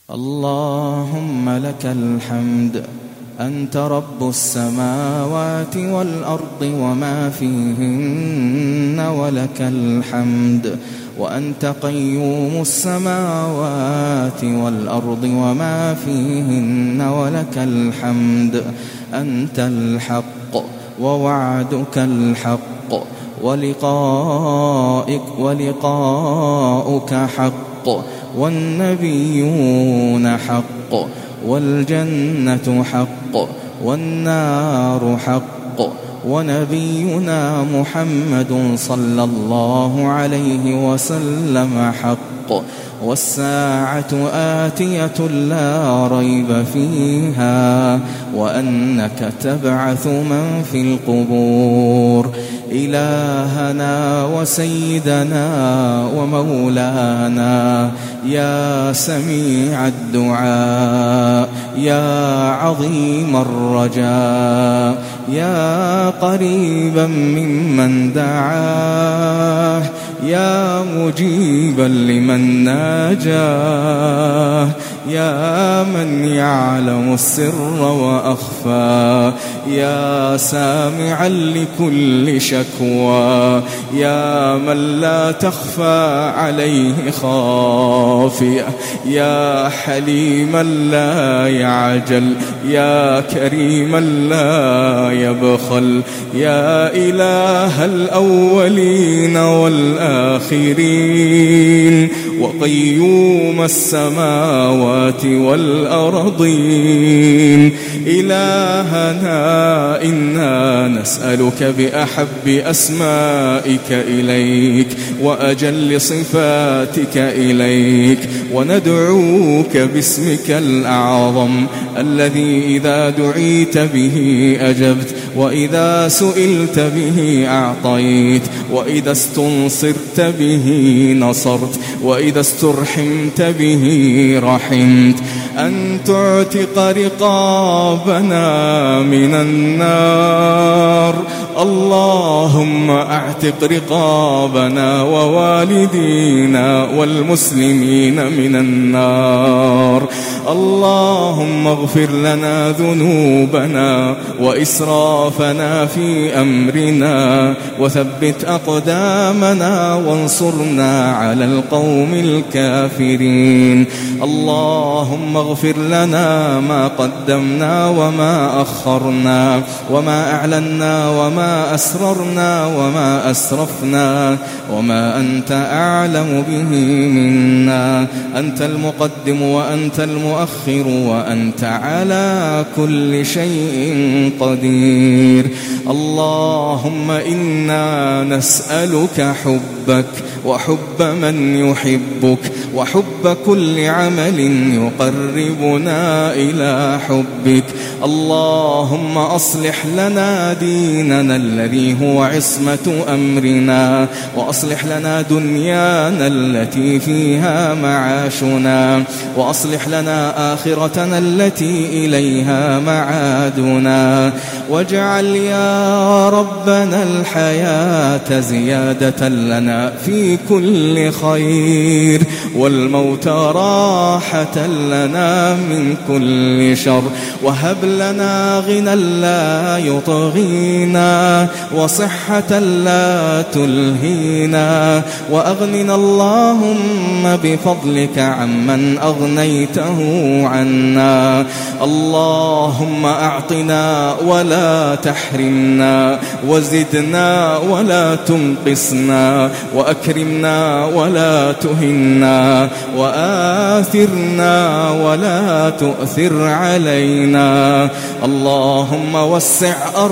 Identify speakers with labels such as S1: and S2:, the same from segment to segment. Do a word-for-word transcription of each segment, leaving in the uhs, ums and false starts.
S1: اللهم لك الحمد، أنت رب السماوات والأرض وما فيهن ولك الحمد، وأنت قيوم السماوات والأرض وما فيهن ولك الحمد. أنت الحق ووعدك الحق، ولقائك ولقاؤك حق، والنبيون حق، والجنة حق، والنار حق، ونبينا محمد صلى الله عليه وسلم حق، والساعة آتية لا ريب فيها، وأنك تبعث من في القبور. إلهنا وسيدنا ومولانا، يا سميع الدعاء، يا عظيم الرجاء، يا قريبا ممن دعاه، يا مجيبا لمن ناجاه، يا من يعلم السر وأخفى، يا سامعا لكل شكوى، يا من لا تخفى عليه خافية، يا حليما لا يعجل، يا كريما لا يبخل، يا إله الأولين والآخرين، وقيوم السماوات والأرضين. إلهنا إنا نسألك بأحب أسمائك إليك وأجل صفاتك إليك، وندعوك باسمك الأعظم الذي إذا دعيت به أجبت، وإذا سئلت به أعطيت، وإذا استنصرت به نصرت، وإذا استرحمت به رحمت. أن تعتق رقابنا من النار. اللهم اعتق رقابنا ووالدينا والمسلمين من النار. اللهم اغفر لنا ذنوبنا وإسرافنا في أمرنا، وثبت أقدامنا وانصرنا على القوم الكافرين. اللهم اغفر لنا ما قدمنا وما أخرنا، وما أعلنا وما أسررنا وما أسرفنا، وما أنت أعلم به منا. أنت المقدم وأنت المؤخر، وأنت على كل شيء قدير. اللهم إنا نسألك حبك وحب من يحبك، وحب كل عمل يقربنا إلى حبك. اللهم أصلح لنا ديننا الذي هو عصمة أمرنا، وأصلح لنا دنيانا التي فيها معاشنا، وأصلح لنا آخرتنا التي إليها معادنا. واجعل يا ربنا الحياة زيادة لنا في كل خير، والموت راحة لنا من كل شر. وهب لنا غنى لا يطغينا، وصحة لا تلهينا، وأغننا اللهم بفضلك عمن أغنيته عنا. اللهم أعطنا ولا تحرمنا، وزدنا ولا تنقصنا، وأكرمنا ولا تهنا، وآثرنا ولا تؤثر علينا. اللهم وسع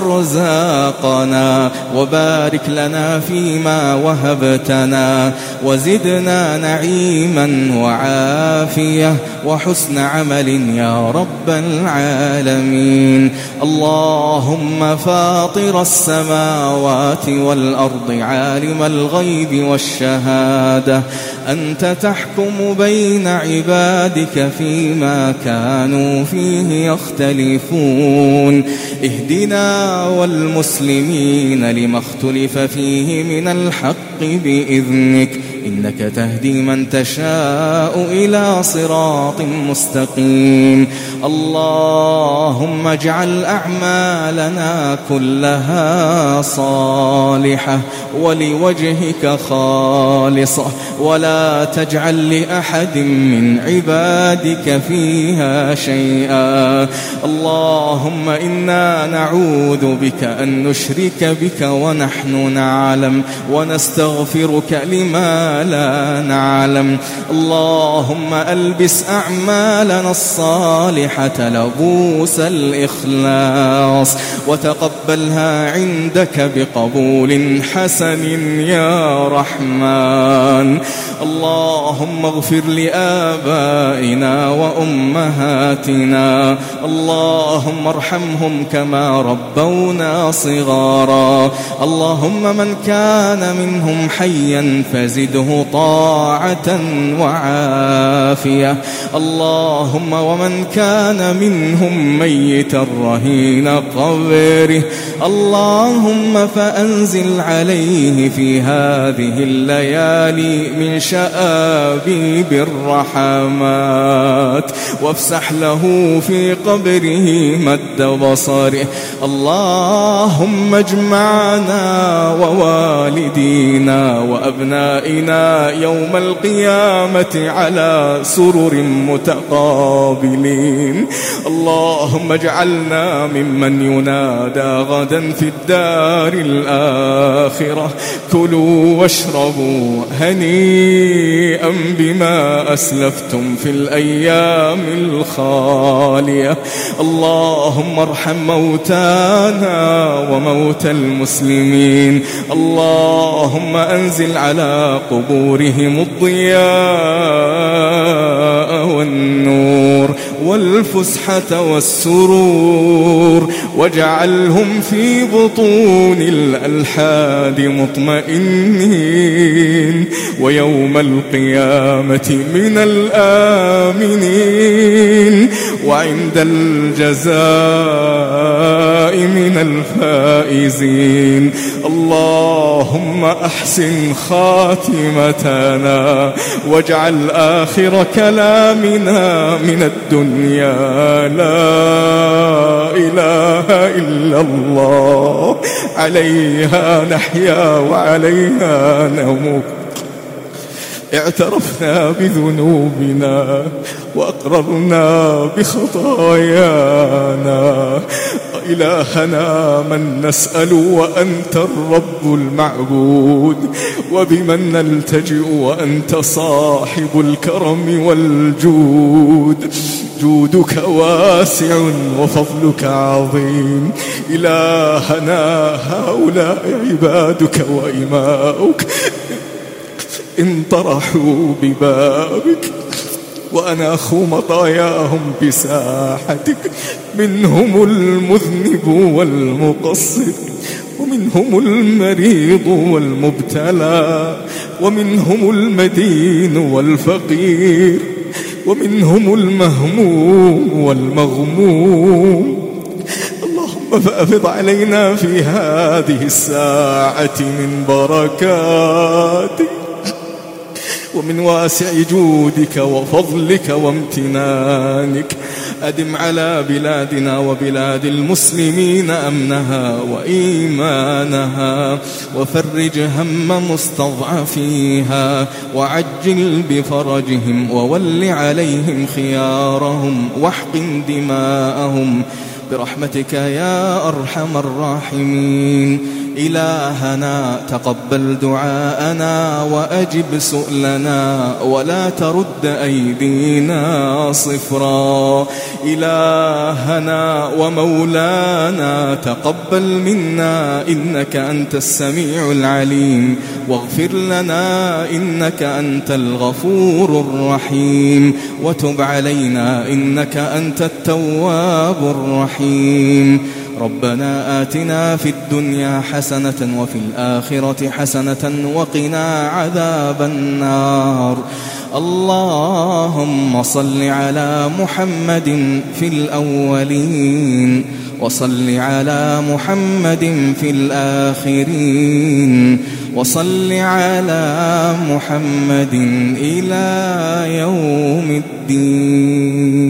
S1: أرزاقنا، وبارك لنا فيما وهبتنا، وزدنا نعيما وعافية وحسن عمل يا رب العالمين. اللهم فاطر السماوات والأرض، عالم الغيب والشهادة، أنت تحكم بين عبادك فيما كانوا فيه يختلفون. اهدنا والمسلمين لما اختلف فيه من الحق بإذنك، إنك تهدي من تشاء إلى صراط مستقيم. اللهم اجعل أعمالنا كلها صالحة ولوجهك خالصة، ولا تجعل لأحد من عبادك فيها شيئا. اللهم إنا نعوذ بك أن نشرك بك ونحن نعلم، ونستغفرك لما لا نعلم. اللهم ألبس أعمالنا الصالحة لبوس الإخلاص، وتقبلها عندك بقبول حسن يا رحمن. اللهم اغفر لآبائنا وأمهاتنا، اللهم ارحمهم كما ربونا صغارا. اللهم من كان منهم حيا فزده طاعة وعافية. اللهم ومن كان منهم ميتا رهين قبره، اللهم فأنزل عليه في هذه الليالي من شآبيب الرحمات، وافسح له في قبره مد بصره. اللهم اجمعنا ووالدينا وأبنائنا يوم القيامة على سرر متقابلين. اللهم اجعلنا ممن ينادى غدا في الدار الآخرة: كلوا واشربوا هنيئا بما أسلفتم في الأيام الخالية. اللهم ارحم موتانا وموتى المسلمين. اللهم أنزل على قبورهم الضياء والنور والفسحة والسرور، واجعلهم في بطون الألحاد مطمئنين، ويوم القيامة من الآمنين، وعند الجزاء من الفائزين. اللهم أحسن خاتمتنا، واجعل آخر كلامنا من الدنيا لا إله إلا الله، عليها نحيا وعليها نموت. اعترفنا بذنوبنا وأقررنا بخطايانا. إلهنا من نسأل وأنت الرب المعبود، وبمن نلتجئ وأنت صاحب الكرم والجود. جودك واسع وفضلك عظيم. إلهنا هؤلاء عبادك وإماؤك انطرحوا ببابك، وأناخوا مطاياهم بساحتك. منهم المذنب والمقصر، ومنهم المريض والمبتلى، ومنهم المدين والفقير، ومنهم المهموم والمغموم. اللهم فأفض علينا في هذه الساعة من بركاتك ومن واسع جودك وفضلك وامتنانك. أدم على بلادنا وبلاد المسلمين أمنها وإيمانها، وفرج هم مستضعفيها، وعجل بفرجهم، وول عليهم خيارهم، واحقن دماءهم برحمتك يا أرحم الراحمين. إلهنا تقبل دعاءنا وأجب سؤلنا، ولا ترد أيدينا صفرا. إلهنا ومولانا تقبل منا إنك أنت السميع العليم، واغفر لنا إنك أنت الغفور الرحيم، وتب علينا إنك أنت التواب الرحيم. ربنا آتنا في الدنيا حسنة وفي الآخرة حسنة وقنا عذاب النار. اللهم صل على محمد في الأولين، وصل على محمد في الآخرين، وصل على محمد إلى يوم الدين.